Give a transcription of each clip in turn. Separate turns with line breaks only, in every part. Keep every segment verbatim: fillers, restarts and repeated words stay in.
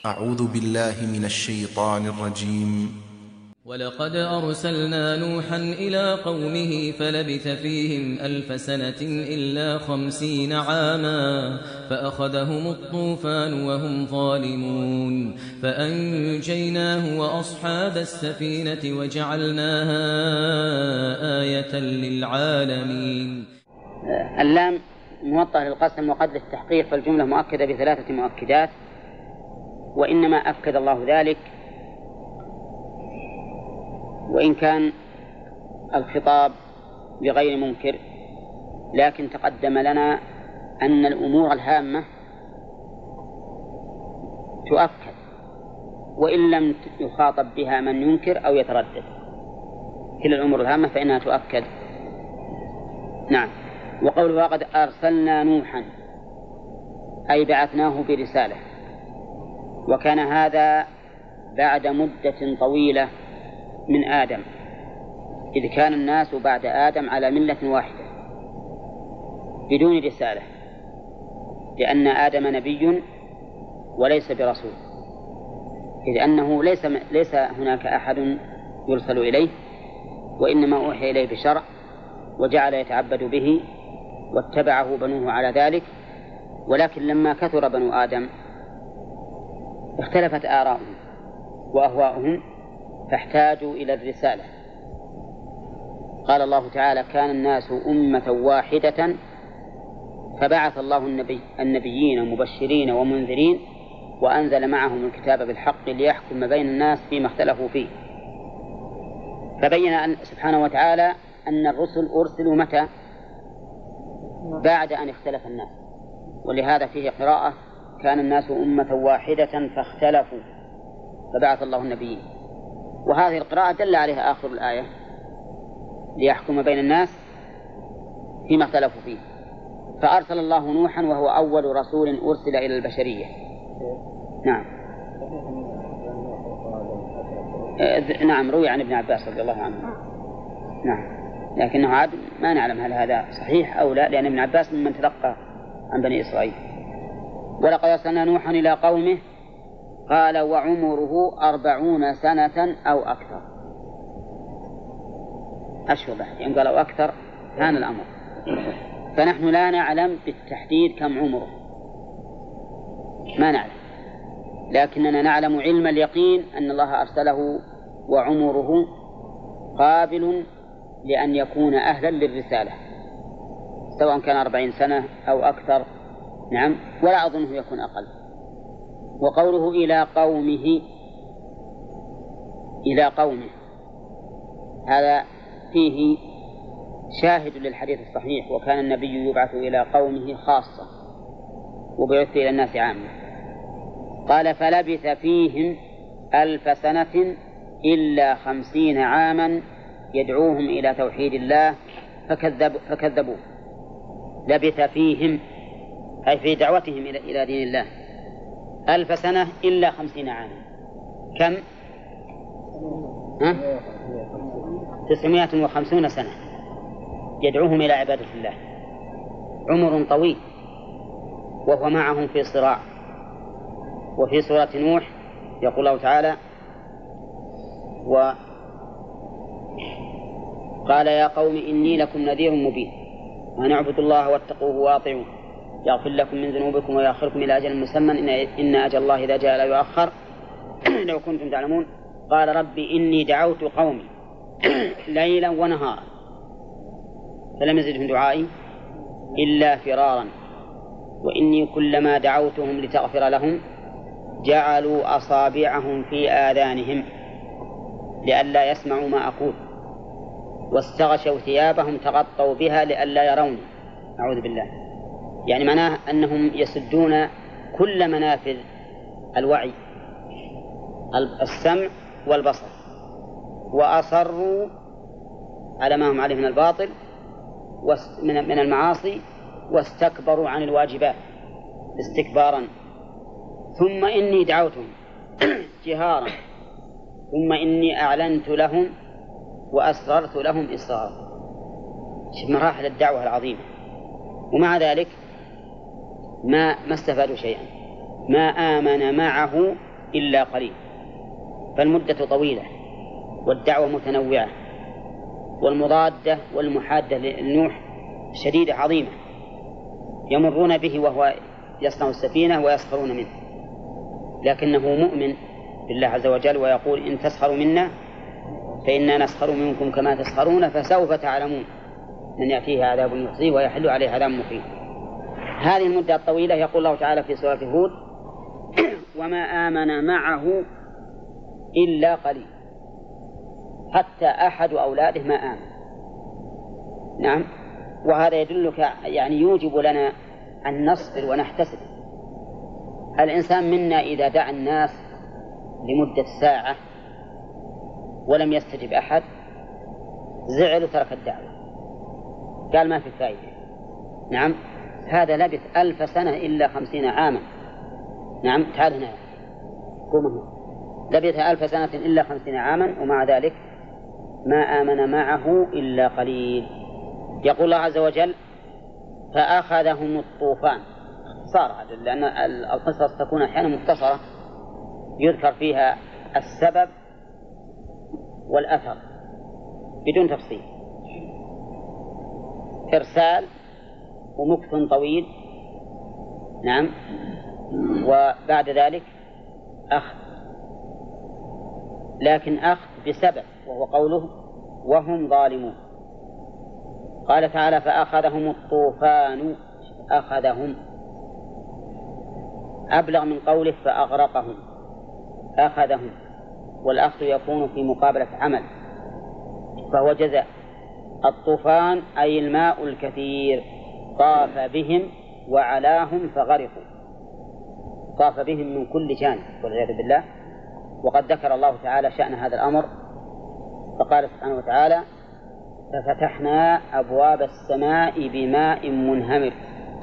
أعوذ بالله من الشيطان الرجيم.
ولقد أرسلنا نوحا إلى قومه فلبث فيهم ألف سنة إلا خمسين عاما فأخذهم الطوفان وهم ظالمون فأنجيناه وأصحاب السفينة وجعلناها آية للعالمين.
اللام موطأ للقسم وقد للتحقيق، فالجملة مؤكدة بثلاثة مؤكدات، وإنما أكد الله ذلك وإن كان الخطاب بغير منكر، لكن تقدم لنا أن الأمور الهامة تؤكد وإن لم يخاطب بها من ينكر أو يتردد. كل الأمور الهامة فإنها تؤكد. نعم. وقوله وقد أرسلنا نوحا أي بعثناه برسالة، وكان هذا بعد مدة طويلة من آدم، إذ كان الناس بعد آدم على ملة واحدة بدون رسالة، لأن آدم نبي وليس برسول، إذ أنه ليس, ليس هناك أحد يرسل إليه، وإنما أوحي إليه بشرع وجعل يتعبد به واتبعه بنوه على ذلك. ولكن لما كثر بنو آدم اختلفت آراؤهم وأهواؤهم فاحتاجوا إلى الرسالة. قال الله تعالى: كان الناس أمة واحدة فبعث الله النبي النبيين مبشرين ومنذرين وأنزل معهم الكتاب بالحق ليحكم بين الناس فيما اختلفوا فيه. فبين أن سبحانه وتعالى أن الرسل أرسلوا متى؟ بعد أن اختلف الناس، ولهذا فيه قراءة: كان الناس أمة واحدة فاختلفوا فبعث الله النبيين. وهذه القراءة دل عليها آخر الآية: ليحكم بين الناس فيما اختلفوا فيه. فأرسل الله نوحا وهو أول رسول أرسل إلى البشرية. نعم. نعم، روي عن ابن عباس رضي الله عنه. نعم، لكنه عاد ما نعلم هل هذا صحيح أو لا، لأن ابن عباس ممن تلقى عن بني إسرائيل. ولقد أرسلنا نوحا إلى قومه قال وعمره أربعون سنة أو أكثر. أشهر يعني قالوا أكثر كان الأمر، فنحن لا نعلم بالتحديد كم عمره، ما نعلم، لكننا نعلم علم اليقين أن الله أرسله وعمره قابل لأن يكون أهلا للرسالة، سواء كان أربعين سنة أو أكثر. نعم، ولا أظنه يكون أقل. وقوله إلى قومه، إلى قومه، هذا فيه شاهد للحديث الصحيح: وكان النبي يبعث إلى قومه خاصة وبعث إلى الناس عامة. قال فلبث فيهم ألف سنة إلا خمسين عاما يدعوهم إلى توحيد الله فكذب فكذبوه. لبث فيهم أي في دعوتهم إلى دين الله ألف سنة إلا خمسين عاما. كم؟ ها؟ تسعمائة وخمسون سنة يدعوهم إلى عبادة الله، عمر طويل، وهو معهم في صراع. وفي سورة نوح يقول الله تعالى: وقال يا قوم إني لكم نذير مبين أن اعبدوا الله واتقوه وأطيعوه يغفر لكم من ذنوبكم ويأخركم إلى أجل مسمى إن أجل الله إذا جاء لا يؤخر لو كنتم تعلمون. قال ربي إني دعوت قومي ليلا ونهارا فلم يزدهم دعائي إلا فرارا وإني كلما دعوتهم لتغفر لهم جعلوا أصابعهم في آذانهم لئلا يسمعوا ما أقول واستغشوا ثيابهم تغطوا بها لئلا يروني. أعوذ بالله. يعني معناه أنهم يسدون كل منافذ الوعي، السمع والبصر، وأصروا على ما هم عليه من الباطل من المعاصي واستكبروا عن الواجبات استكبارا. ثم إني دعوتهم جهارا ثم إني أعلنت لهم وأسررت لهم إسرارا. شوف مراحل الدعوة العظيمة، ومع ذلك ما ما استفادوا شيئا، ما آمن معه إلا قليل. فالمدة طويلة والدعوة متنوعة والمضادة والمحادة لنوح شديدة عظيمة، يمرون به وهو يصنع السفينة ويسخرون منه، لكنه مؤمن بالله عز وجل ويقول إن تسخروا منا فإنا نسخر منكم كما تسخرون فسوف تعلمون من يأتيه عذاب يخزيه ويحل عليه عذاب مقيم. هذه المدة الطويلة يقول الله تعالى في سورة هود وما آمن معه إلا قليل، حتى أحد أولاده ما آمن. نعم، وهذا يدلك يعني يوجب لنا أن نصبر ونحتسب. الإنسان منا إذا دعا الناس لمدة ساعة ولم يستجب أحد زعل وترك الدعوة، قال ما في فائدة. نعم، هذا لبث ألف سنة إلا خمسين عاما. نعم، تعال هنا قوم هنا. لبث ألف سنة إلا خمسين عاما ومع ذلك ما آمن معه إلا قليل. يقول الله عز وجل فأخذهم الطوفان. صار لأن القصص تكون أحيانا مختصرة يذكر فيها السبب والأثر بدون تفصيل، إرسال ومكث طويل. نعم، وبعد ذلك أخذ، لكن أخذ بسبب وهو قوله وهم ظالمون. قال تعالى فأخذهم الطوفان، أخذهم أبلغ من قوله فأغرقهم، أخذهم، والأخذ يكون في مقابلة عمل فهو جزاء. الطوفان أي الماء الكثير طاف بهم وعلاهم فغرقوا، طاف بهم من كل جانب والعياذ بالله. وقد ذكر الله تعالى شأن هذا الأمر فقال سبحانه وتعالى ففتحنا أبواب السماء بماء منهمر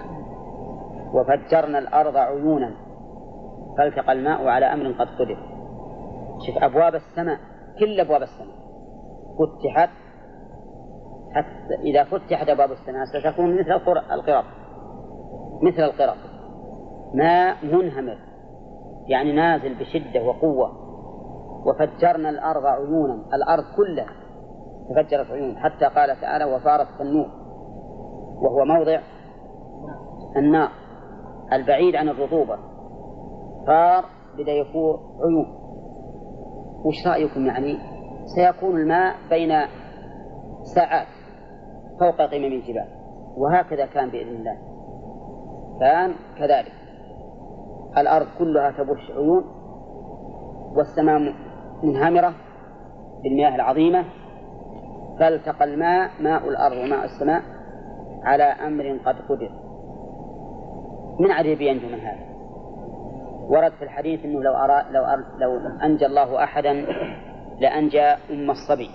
وفجرنا الأرض عيونا فالتقى الماء على أمر قد قدر. شوف أبواب السماء، كل أبواب السماء فتحت، حتى إذا فتحت أبواب السماء ستكون مثل القرب، مثل القرب، ماء منهمر يعني نازل بشدة وقوة. وفجرنا الأرض عيونا، الأرض كلها تفجرت عيون، حتى قال تعالى وفارت النور وهو موضع النار البعيد عن الرطوبة، فار بدأ يفور عيون. وش رأيكم يعني سيكون الماء بين ساعات فوق قمم الجبال؟ وهكذا كان بإذن الله، كان كذلك، الأرض كلها تبش عيون والسماء منهمرة بالمياه العظيمة، فالتقى الماء ماء الأرض وماء السماء على أمر قد قدر. من عجب ينجو من هذا؟ ورد في الحديث أنه لو, أرى لو, أرى لو أنجى الله أحدا لأنجى أم الصبي.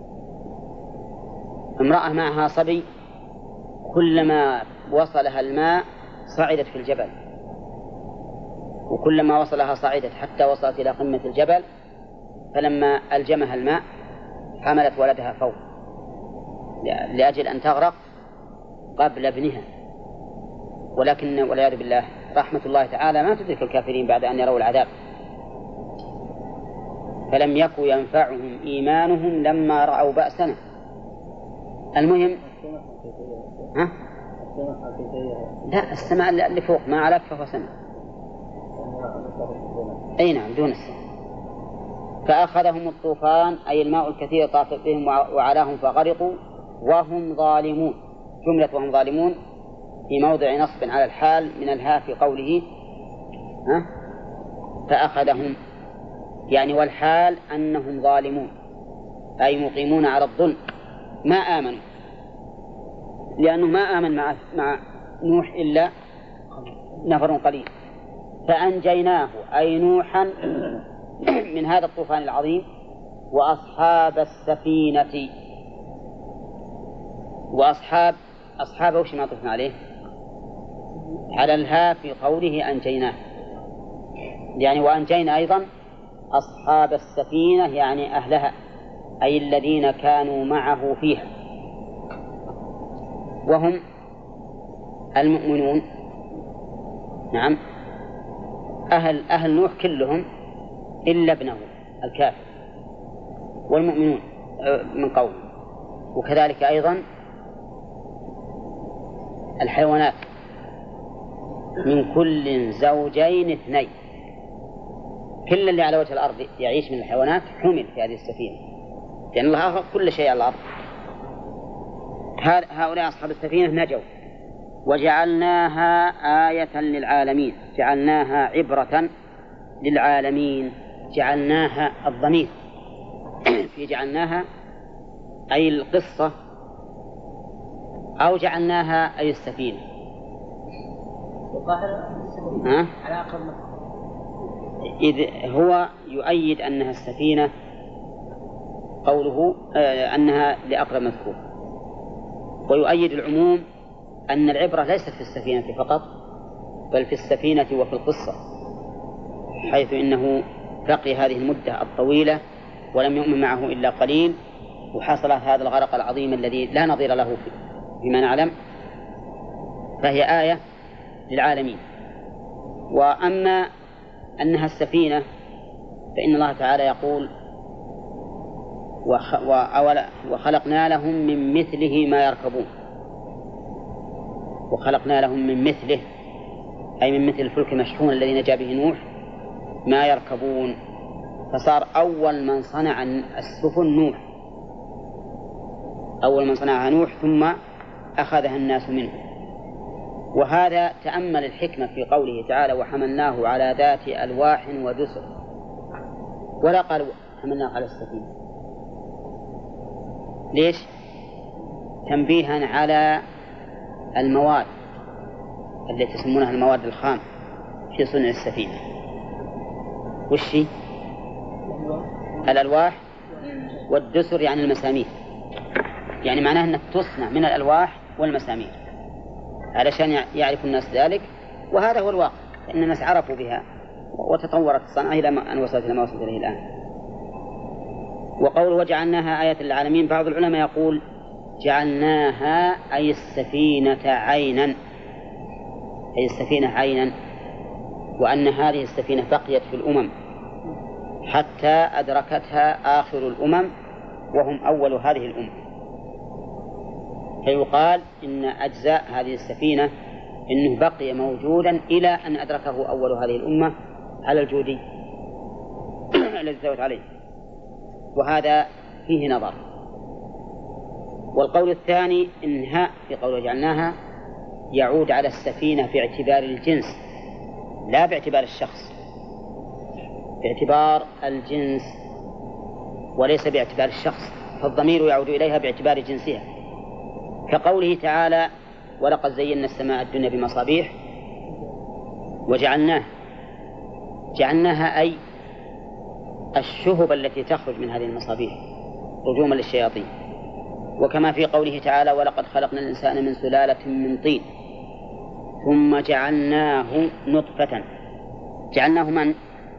امرأة معها صبي كلما وصلها الماء صعدت في الجبل، وكلما وصلها صعدت حتى وصلت إلى قمة الجبل، فلما ألجمها الماء حملت ولدها فوق لأجل أن تغرق قبل ابنها. ولكن والعياذ بالله رحمة الله تعالى ما تدرك الكافرين بعد أن يروا العذاب، فلم يكن ينفعهم إيمانهم لما رأوا بأسنا. المهم ها؟ لا، السماء اللي فوق ما عليك فهو سماء. أي نعم، دون السماء. فأخذهم الطوفان أي الماء الكثير طاف بهم وعلاهم فغرقوا وهم ظالمون. جملة وهم ظالمون في موضع نصب على الحال من الهاء في قوله ها؟ فأخذهم، يعني والحال أنهم ظالمون أي مقيمون على الظلم، ما آمنوا، لأنه ما آمن مع, مع نوح إلا نفر قليل. فأنجيناه أي نوحا من هذا الطوفان العظيم وأصحاب السفينة. وأصحاب أصحاب وش ما طفنا عليه على الها في قوله أنجيناه، يعني وأنجينا أيضا أصحاب السفينة يعني أهلها أي الذين كانوا معه فيها، وهم المؤمنون. نعم، أهل, أهل نوح كلهم إلا ابنه الكافر والمؤمنون من قوم. وكذلك أيضا الحيوانات من كل زوجين اثنين، كل اللي على وجه الأرض يعيش من الحيوانات حمل في هذه السفينة، لأن الله أخذ كل شيء على الأرض. هؤلاء أصحاب السفينة نجوا وجعلناها آية للعالمين، جعلناها عبرة للعالمين. جعلناها الضمير في جعلناها أي القصة، أو جعلناها أي السفينة. ها؟ إذ هو يؤيد أنها السفينة قوله آه أنها لأقرب مذكور، ويؤيد العموم أن العبرة ليست في السفينة فقط بل في السفينة وفي القصة، حيث إنه بقي هذه المدة الطويلة ولم يؤمن معه إلا قليل، وحصل هذا الغرق العظيم الذي لا نظير له فيما نعلم، فهي آية للعالمين. وأما أنها السفينة فإن الله تعالى يقول وخلقنا لهم من مثله ما يركبون، وخلقنا لهم من مثله أي من مثل الفلك المشحون الذي نجا به نوح ما يركبون، فصار أول من صنع السفن نوح، أول من صنعها نوح ثم أخذها الناس منه. وهذا تأمل الحكمة في قوله تعالى وحملناه على ذات ألواح ودسر، ولا قال حملناه على السفينة. ليش؟ تنبيها على المواد التي يسمونها المواد الخام في صنع السفينة. وش هي؟ الألواح والدسر يعني المسامير، يعني معناه أنك تصنع من الألواح والمسامير علشان يعرف الناس ذلك، وهذا هو الواقع، فإن الناس عرفوا بها وتطورت الصنعة إلى أن وصلت إلى ما وصلت إليه الآن. وقول وجعلناها آية للعالمين، بعض العلماء يقول جعلناها أي السفينة عينا، أي السفينة عينا، وأن هذه السفينة بقيت في الأمم حتى أدركتها آخر الأمم وهم أول هذه الأمة، فيقال إن أجزاء هذه السفينة إنه بقي موجودا إلى أن أدركه أول هذه الأمة على الجودي الذي استوت عليه، وهذا فيه نظر. والقول الثاني إنها في قول جعلناها يعود على السفينة باعتبار الجنس لا باعتبار الشخص، باعتبار الجنس وليس باعتبار الشخص، فالضمير يعود إليها باعتبار جنسها، كقوله تعالى ولقد زينا السماء الدنيا بمصابيح وجعلناها، جعلناها أي الشهب التي تخرج من هذه المصابيح رجوما للشياطين. وكما في قوله تعالى ولقد خلقنا الإنسان من سلالة من طين ثم جعلناه نطفة، جعلناه من؟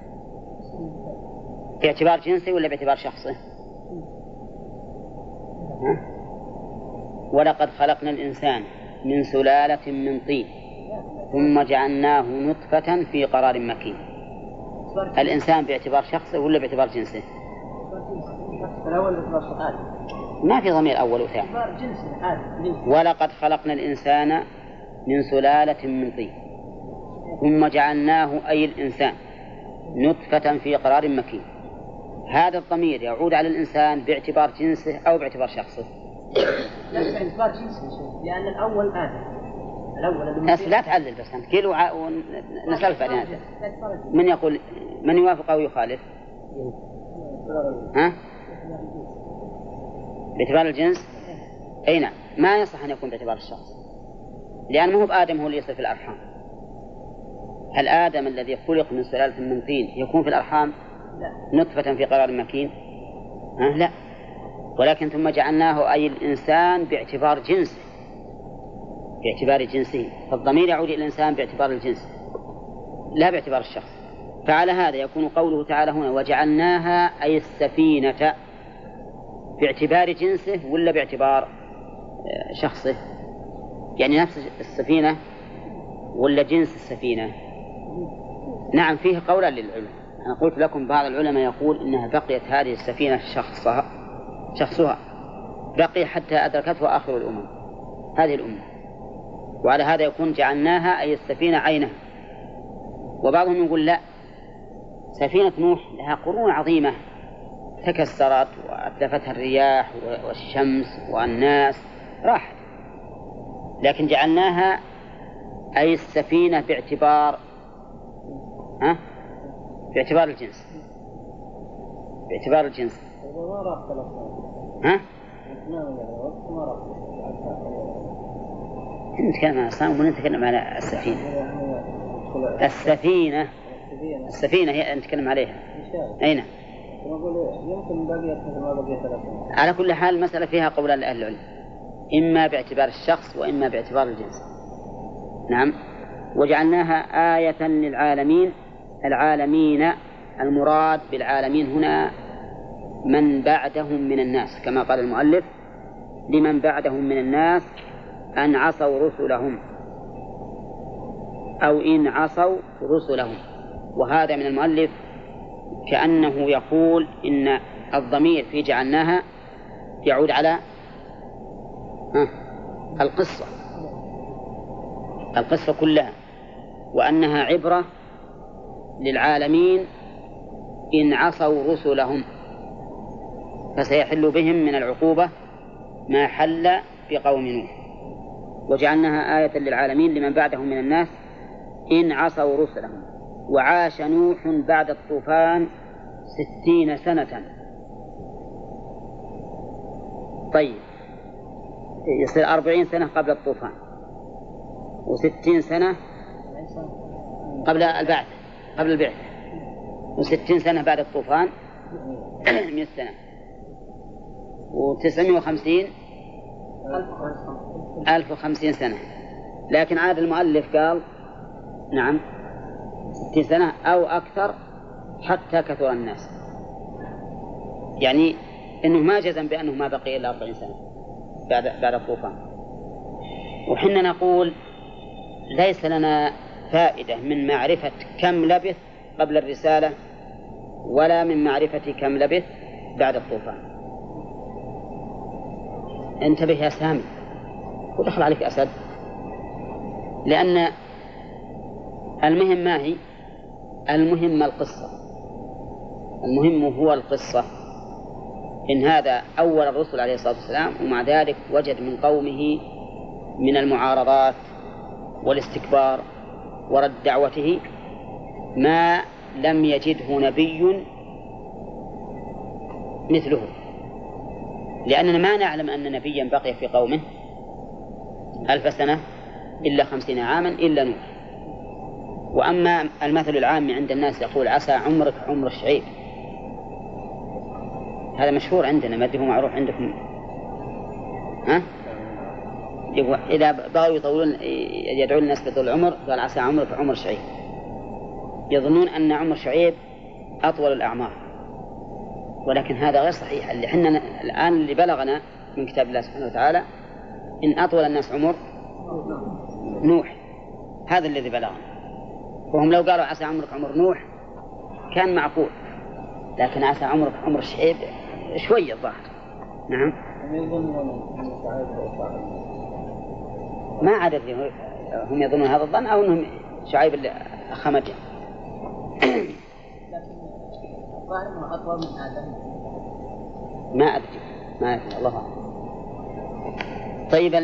باعتبار جنسه ولا باعتبار شخصه؟ ولقد خلقنا الإنسان من سلالة من طين ثم جعلناه نطفة في قرار مكين. الإنسان باعتبار شخصه ولا باعتبار جنسه؟ ما في ضمير أول وثاني. ولقد خلقنا الإنسان من سلالة من طين ثم جعلناه أي الإنسان نطفة في قرار مكين. هذا الضمير يعود على الإنسان باعتبار جنسه أو باعتبار شخصه؟
لا باعتبار جنسه، لأن الأول آدم. الأول
بس لا تعلل بس أنت كيلو ونسأل بعدين. من يقول من يوافق أو يخالف؟ ها؟ باعتبار الجنس؟ أي نعم، ما يصح أن يكون باعتبار الشخص، لأن ما هو بآدم هو اللي يصل في الأرحام. هل آدم الذي خلق من سلالة من طين يكون في الأرحام نطفة في قرار مكين؟ ها؟ لا، ولكن ثم جعلناه أي الإنسان باعتبار جنسه، باعتبار جنسه، فالضمير يعود إلى الإنسان باعتبار الجنس لا باعتبار الشخص. فعلى هذا يكون قوله تعالى هنا وجعلناها أي السفينة باعتبار جنسه ولا باعتبار شخصه؟ يعني نفس السفينة ولا جنس السفينة؟ نعم، فيه قولا للعلم، أنا قلت لكم بعض العلماء يقول إنها بقيت هذه السفينة شخصها شخصها بقي حتى أدركته آخر الأمم هذه الأمة، وعلى هذا يكون جعلناها أي السفينة عينها. وبعضهم يقول لا، سفينة نوح لها قرون عظيمة تكسرت وأتلفتها الرياح والشمس والناس راحت، لكن جعلناها أي السفينة باعتبار ها؟ باعتبار الجنس باعتبار الجنس ها؟ نتكلم عن الصنم ونتكلم على السفينة. السفينة السفينة هي نتكلم عليها. أين؟
يمكن بقيت مثل ما بقيت
على كل حال المسألة فيها قول أهل العلم، إما باعتبار الشخص وإما باعتبار الجنس. نعم. وجعلناها آية للعالمين. العالمين المراد بالعالمين هنا من بعدهم من الناس، كما قال المؤلف لمن بعدهم من الناس أن عصوا رسلهم أو إن عصوا رسلهم. وهذا من المؤلف كأنه يقول إن الضمير في جعلناها يعود على القصة القصة كلها، وأنها عبرة للعالمين إن عصوا رسلهم، فسيحل بهم من العقوبة ما حل بقوم نوح. وجعلناها آية للعالمين لمن بعدهم من الناس إن عصوا رسلهم. وعاش نوح بعد الطوفان ستين سنة. طيب يصير أربعين سنة قبل الطوفان وستين سنة قبل البعث قبل البعث وستين سنة بعد الطوفان مئة سنة وتسعمائة وخمسين ألف وخمسين سنة. لكن عاد المؤلف قال نعم ستين سنة أو أكثر حتى كثر الناس، يعني إنه ما جزم بأنه ما بقي إلا أربعين سنة بعد بعد الطوفان. وحنا نقول ليس لنا فائدة من معرفة كم لبث قبل الرسالة ولا من معرفة كم لبث بعد الطوفان. انتبه يا سامي ودخل عليك أسد، لأن المهم ما هي المهم القصة المهم هو القصة. إن هذا أول الرسل عليه الصلاة والسلام، ومع ذلك وجد من قومه من المعارضات والاستكبار ورد دعوته ما لم يجده نبي مثله، لأننا ما نعلم أن نبيا بقي في قومه ألف سنة إلا خمسين عاما إلا نوح. وأما المثل العام عند الناس يقول عسى عمرك عمر الشعيب، هذا مشهور عندنا، ما أدري هو معروف عندكم ها؟ إذا بغوا يطولون يدعون الناس بطول العمر قال عسى عمرك عمر الشعيب، يظنون أن عمر الشعيب أطول الأعمار، ولكن هذا غير صحيح. اللي حنا الآن اللي بلغنا من كتاب الله سبحانه وتعالى إن أطول الناس عمر نوح، هذا الذي بلغنا. وهم لو قالوا عسى عمرك عمر نوح كان معقول، لكن عسى عمرك عمر الشعيب شوية الظاهر. نعم ما عدد هم يظنون هذا الظن أو أنهم شعيب اللي خمجه.
أطول من آدم
ما أدري ما أدري الله أعلم. طيب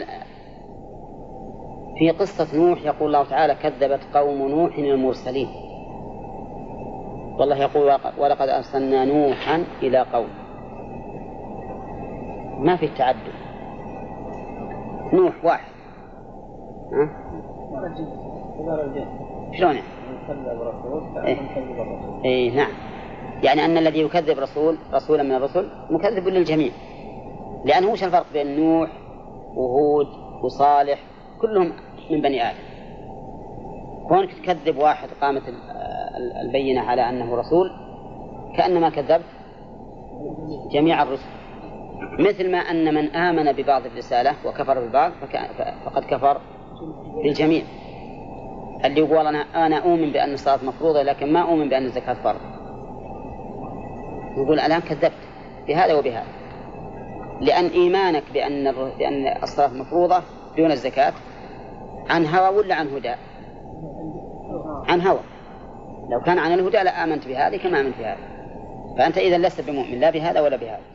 في قصة نوح يقول الله تعالى كذبت قوم نوح المرسلين، والله يقول ولقد أرسلنا نوحا إلى قوم، ما في تعدد، نوح واحد. ها؟ شلون يعني؟ إيه؟ إيه نعم، يعني أن الذي يكذب رسول رسولا من الرسل مكذب للجميع، لأنه وش الفرق بين نوح وهود وصالح؟ كلهم من بني آدم. كونك تكذب واحد قامت البينة على أنه رسول كأنما كذبت جميع الرسل، مثل ما أن من آمن ببعض الرسالة وكفر ببعض فقد كفر بالجميع. اللي يقول أنا أنا أؤمن بأن الصلاة مفروضة لكن ما أؤمن بأن الزكاة فرض نقول الآن كذبت بهذا وبهذا، لأن إيمانك بأن بأن الصلاة مفروضة دون الزكاة عن هوى ولا عن هدى؟ عن هوى. لو كان عن الهدى لآمنت بهذه كما آمنت بهذا، فأنت إذا لست بمؤمن لا بهذا ولا بهذا.